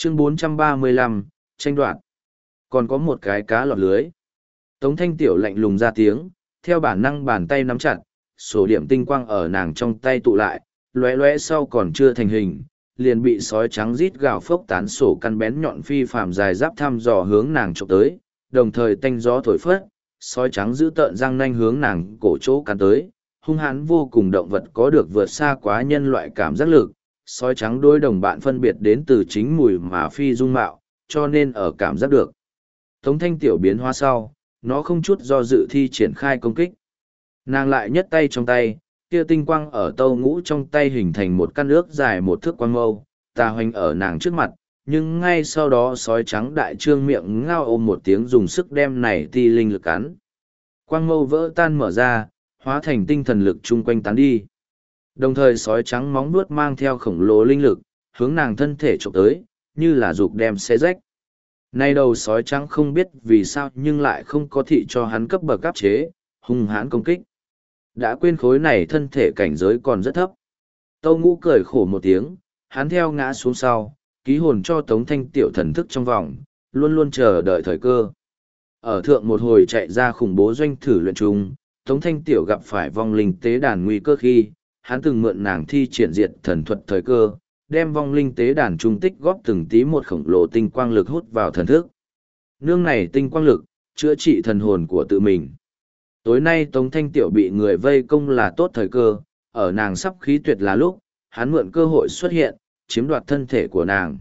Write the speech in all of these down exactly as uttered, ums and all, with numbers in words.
Chương bốn trăm ba mươi lăm, tranh đoạt. Còn có một cái cá lọt lưới. Tống Thanh Tiểu lạnh lùng ra tiếng, theo bản năng bàn tay nắm chặt, sổ điểm tinh quang ở nàng trong tay tụ lại, lóe lóe sau còn chưa thành hình, liền bị sói trắng rít gào phốc tán sổ căn bén nhọn phi phàm dài giáp thăm dò hướng nàng chụp tới, đồng thời tanh gió thổi phất, sói trắng giữ tợn răng nanh hướng nàng cổ chỗ cắn tới, hung hãn vô cùng động vật có được vượt xa quá nhân loại cảm giác lực, sói trắng đôi đồng bạn phân biệt đến từ chính mùi mà phi dung mạo, cho nên ở cảm giác được. Tống Thanh Tiểu biến hóa sau, nó không chút do dự thi triển khai công kích. Nàng lại nhất tay trong tay, kia tinh quang ở tâu ngũ trong tay hình thành một căn ước dài một thước quang mâu, tà hoành ở nàng trước mặt, nhưng ngay sau đó sói trắng đại trương miệng ngao ôm một tiếng dùng sức đem này ti linh lực cắn. Quang mâu vỡ tan mở ra, hóa thành tinh thần lực chung quanh tán đi. Đồng thời sói trắng móng vuốt mang theo khổng lồ linh lực, hướng nàng thân thể trộm tới, như là dục đem xé rách. Nay đầu sói trắng không biết vì sao nhưng lại không có thị cho hắn cấp bậc áp chế, hung hãn công kích. Đã quên khối này thân thể cảnh giới còn rất thấp. Tâu Ngũ cười khổ một tiếng, hắn theo ngã xuống sau, ký hồn cho Tống Thanh Tiểu thần thức trong vòng, luôn luôn chờ đợi thời cơ. Ở thượng một hồi chạy ra khủng bố doanh thử luyện trùng, Tống Thanh Tiểu gặp phải vong linh tế đàn nguy cơ khi, hắn từng mượn nàng thi triển diệt thần thuật thời cơ, đem vong linh tế đàn trung tích góp từng tí một khổng lồ tinh quang lực hút vào thần thức. Nương này tinh quang lực, chữa trị thần hồn của tự mình. Tối nay Tống Thanh Tiểu bị người vây công là tốt thời cơ, ở nàng sắp khí tuyệt là lúc, hắn mượn cơ hội xuất hiện, chiếm đoạt thân thể của nàng.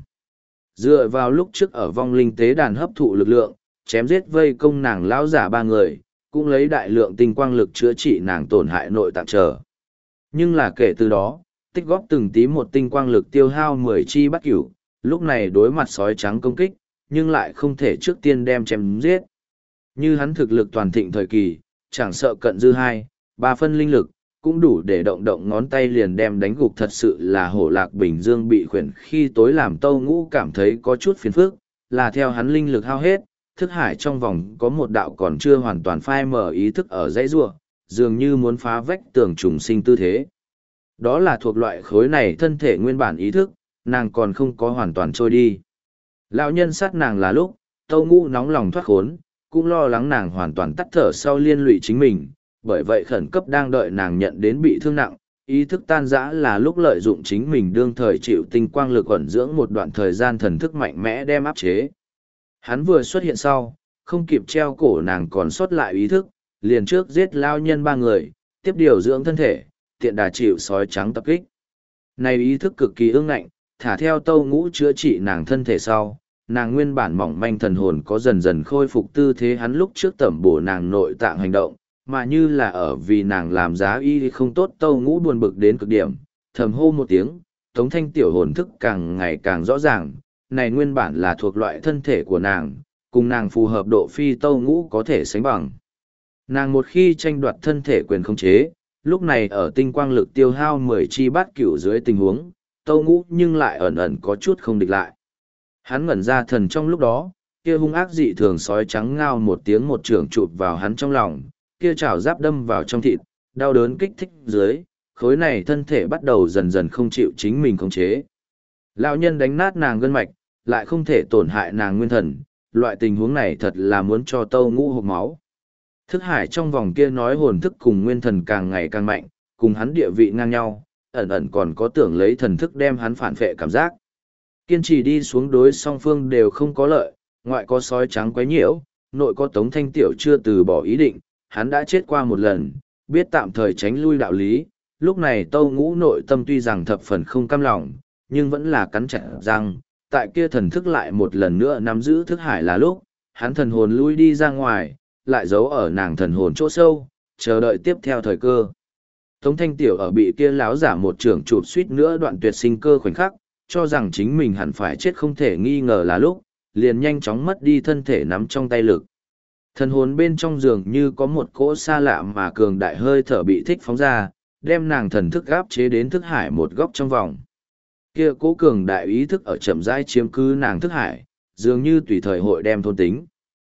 Dựa vào lúc trước ở vong linh tế đàn hấp thụ lực lượng, chém giết vây công nàng lão giả ba người, cũng lấy đại lượng tinh quang lực chữa trị nàng tổn hại nội tạng trở. Nhưng là kể từ đó, tích góp từng tí một tinh quang lực tiêu hao mười chi bắt cửu, lúc này đối mặt sói trắng công kích, nhưng lại không thể trước tiên đem chém giết. Như hắn thực lực toàn thịnh thời kỳ, chẳng sợ cận dư hai, ba phân linh lực, cũng đủ để động động ngón tay liền đem đánh gục. Thật sự là hổ lạc bình dương bị khuyển khi tối làm Tâu Ngũ cảm thấy có chút phiền phức, là theo hắn linh lực hao hết, thức hải trong vòng có một đạo còn chưa hoàn toàn phai mở ý thức ở dãy rua, dường như muốn phá vách tường trùng sinh tư thế. Đó là thuộc loại khối này thân thể nguyên bản ý thức, nàng còn không có hoàn toàn trôi đi. Lão nhân sát nàng là lúc, Tâu Ngũ nóng lòng thoát khốn, cũng lo lắng nàng hoàn toàn tắt thở sau liên lụy chính mình, bởi vậy khẩn cấp đang đợi nàng nhận đến bị thương nặng, ý thức tan rã là lúc lợi dụng chính mình đương thời chịu tinh quang lực ẩn dưỡng một đoạn thời gian thần thức mạnh mẽ đem áp chế. Hắn vừa xuất hiện sau, không kịp treo cổ nàng còn sót lại ý thức, liền trước giết lao nhân ba người, tiếp điều dưỡng thân thể, tiện đà chịu sói trắng tập kích. Này ý thức cực kỳ ương ngạnh, thả theo Tâu Ngũ chữa trị nàng thân thể sau, nàng nguyên bản mỏng manh thần hồn có dần dần khôi phục tư thế hắn lúc trước tẩm bổ nàng nội tạng hành động, mà như là ở vì nàng làm giá y không tốt. Tâu Ngũ buồn bực đến cực điểm, thầm hô một tiếng, Tống Thanh Tiểu hồn thức càng ngày càng rõ ràng, này nguyên bản là thuộc loại thân thể của nàng, cùng nàng phù hợp độ phi Tâu Ngũ có thể sánh bằng. Nàng một khi tranh đoạt thân thể quyền khống chế, lúc này ở tinh quang lực tiêu hao mười chi bát cửu dưới tình huống, Tâu Ngũ nhưng lại ẩn ẩn có chút không địch lại. Hắn ngẩn ra thần trong lúc đó, kia hung ác dị thường sói trắng ngao một tiếng một trường chụp vào hắn trong lòng, kia chảo giáp đâm vào trong thịt, đau đớn kích thích dưới, khối này thân thể bắt đầu dần dần không chịu chính mình khống chế. Lão nhân đánh nát nàng gân mạch, lại không thể tổn hại nàng nguyên thần, loại tình huống này thật là muốn cho Tâu Ngũ hộc máu. Thức hải trong vòng kia nói hồn thức cùng nguyên thần càng ngày càng mạnh, cùng hắn địa vị ngang nhau, ẩn ẩn còn có tưởng lấy thần thức đem hắn phản phệ cảm giác. Kiên trì đi xuống đối song phương đều không có lợi, ngoại có sói trắng quấy nhiễu, nội có Tống Thanh Tiểu chưa từ bỏ ý định, hắn đã chết qua một lần, biết tạm thời tránh lui đạo lý, lúc này Tâu Ngũ nội tâm tuy rằng thập phần không cam lòng, nhưng vẫn là cắn chặt răng, tại kia thần thức lại một lần nữa nắm giữ thức hải là lúc, hắn thần hồn lui đi ra ngoài, lại giấu ở nàng thần hồn chỗ sâu, chờ đợi tiếp theo thời cơ. Tống Thanh Tiểu ở bị kia láo giả một trưởng chụp suýt nữa đoạn tuyệt sinh cơ khoảnh khắc, cho rằng chính mình hẳn phải chết không thể nghi ngờ là lúc, liền nhanh chóng mất đi thân thể nắm trong tay lực. Thần hồn bên trong giường như có một cỗ xa lạ mà cường đại hơi thở bị thích phóng ra, đem nàng thần thức áp chế đến thức hải một góc trong vòng. Kia cố cường đại ý thức ở chậm rãi chiếm cứ nàng thức hải, dường như tùy thời hội đem thôn tính.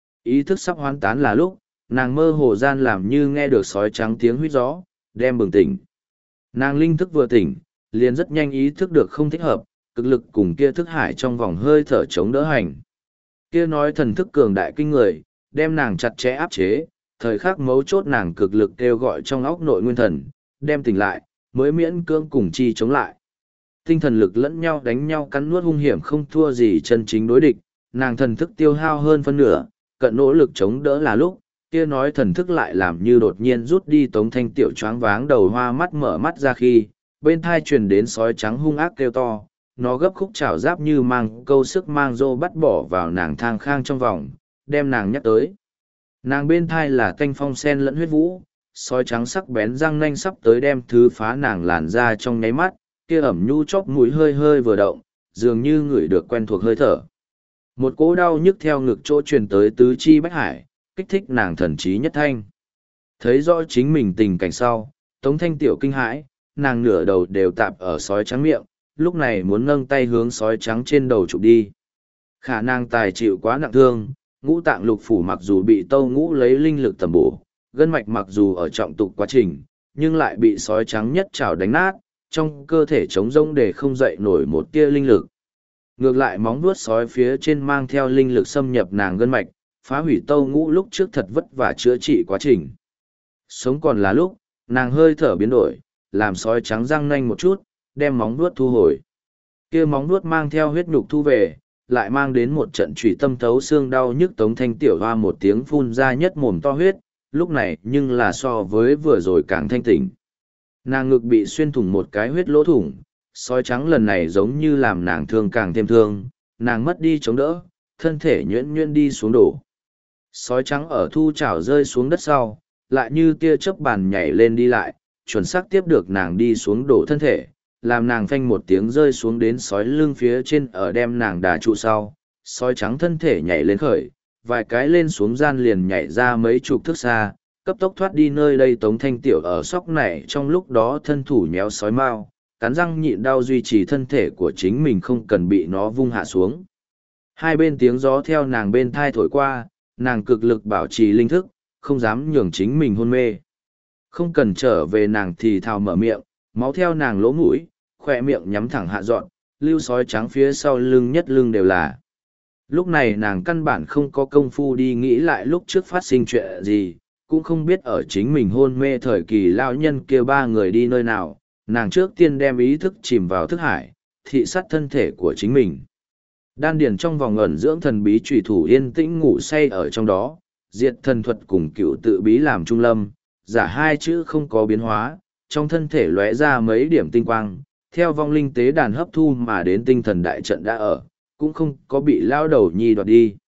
Ý thức sắp hoán tán là lúc, nàng mơ hồ gian làm như nghe được sói trắng tiếng huýt gió, đem bừng tỉnh. Nàng linh thức vừa tỉnh, liền rất nhanh ý thức được không thích hợp, cực lực cùng kia thức hải trong vòng hơi thở chống đỡ hành. Kia nói thần thức cường đại kinh người, đem nàng chặt chẽ áp chế, thời khắc mấu chốt nàng cực lực kêu gọi trong óc nội nguyên thần, đem tỉnh lại, mới miễn cưỡng cùng chi chống lại. Tinh thần lực lẫn nhau đánh nhau cắn nuốt hung hiểm không thua gì chân chính đối địch, nàng thần thức tiêu hao hơn phân nửa, cận nỗ lực chống đỡ là lúc, kia nói thần thức lại làm như đột nhiên rút đi Tống Thanh Tiểu choáng váng đầu hoa mắt mở mắt ra khi, bên thai truyền đến sói trắng hung ác kêu to, nó gấp khúc chảo giáp như mang câu sức mang rô bắt bỏ vào nàng thang khang trong vòng, đem nàng nhắc tới. Nàng bên thai là canh phong sen lẫn huyết vũ, sói trắng sắc bén răng nanh sắp tới đem thứ phá nàng làn ra trong nháy mắt, kia ẩm nhu chóp mũi hơi hơi vừa động, dường như ngửi được quen thuộc hơi thở. Một cỗ đau nhức theo ngực chỗ truyền tới tứ chi bách hải, kích thích nàng thần trí nhất thanh. Thấy rõ chính mình tình cảnh sau, Tống Thanh Tiểu kinh hãi, nàng nửa đầu đều tạp ở sói trắng miệng, lúc này muốn nâng tay hướng sói trắng trên đầu chụp đi. Khả năng tài chịu quá nặng thương, ngũ tạng lục phủ mặc dù bị tâu ngũ lấy linh lực tầm bổ, gân mạch mặc dù ở trọng tục quá trình, nhưng lại bị sói trắng nhất trảo đánh nát, trong cơ thể trống rỗng để không dậy nổi một tia linh lực. Ngược lại móng vuốt sói phía trên mang theo linh lực xâm nhập nàng gân mạch, phá hủy tâu ngũ lúc trước thật vất vả chữa trị quá trình. Sống còn là lúc, nàng hơi thở biến đổi, làm sói trắng răng nanh một chút, đem móng vuốt thu hồi. Kia móng vuốt mang theo huyết nhục thu về, lại mang đến một trận trụy tâm thấu xương đau nhức. Tống Thanh Tiểu hoa một tiếng phun ra nhất mồm to huyết, lúc này nhưng là so với vừa rồi càng thanh tỉnh. Nàng ngực bị xuyên thủng một cái huyết lỗ thủng, sói trắng lần này giống như làm nàng thương càng thêm thương, nàng mất đi chống đỡ, thân thể nhuyễn nhuyễn đi xuống đổ. Sói trắng ở thu chảo rơi xuống đất sau, lại như tia chớp bàn nhảy lên đi lại, chuẩn xác tiếp được nàng đi xuống đổ thân thể, làm nàng phanh một tiếng rơi xuống đến sói lưng phía trên ở đem nàng đà trụ sau. Sói trắng thân thể nhảy lên khởi, vài cái lên xuống gian liền nhảy ra mấy chục thước xa, cấp tốc thoát đi nơi đây. Tống Thanh Tiểu ở sóc này trong lúc đó thân thủ nhéo sói mao, cắn răng nhịn đau duy trì thân thể của chính mình không cần bị nó vung hạ xuống. Hai bên tiếng gió theo nàng bên thai thổi qua, nàng cực lực bảo trì linh thức, không dám nhường chính mình hôn mê. Không cần trở về nàng thì thào mở miệng, máu theo nàng lỗ mũi, khỏe miệng nhắm thẳng hạ dọn, lưu sói trắng phía sau lưng nhất lưng đều là. Lúc này nàng căn bản không có công phu đi nghĩ lại lúc trước phát sinh chuyện gì, cũng không biết ở chính mình hôn mê thời kỳ lao nhân kia ba người đi nơi nào, nàng trước tiên đem ý thức chìm vào thức hải, thị sát thân thể của chính mình. Đan điền trong vòng ẩn dưỡng thần bí trùy thủ yên tĩnh ngủ say ở trong đó, diệt thần thuật cùng cựu tự bí làm trung lâm, giả hai chữ không có biến hóa, trong thân thể lóe ra mấy điểm tinh quang, theo vong linh tế đàn hấp thu mà đến tinh thần đại trận đã ở, cũng không có bị lao đầu nhi đoạt đi.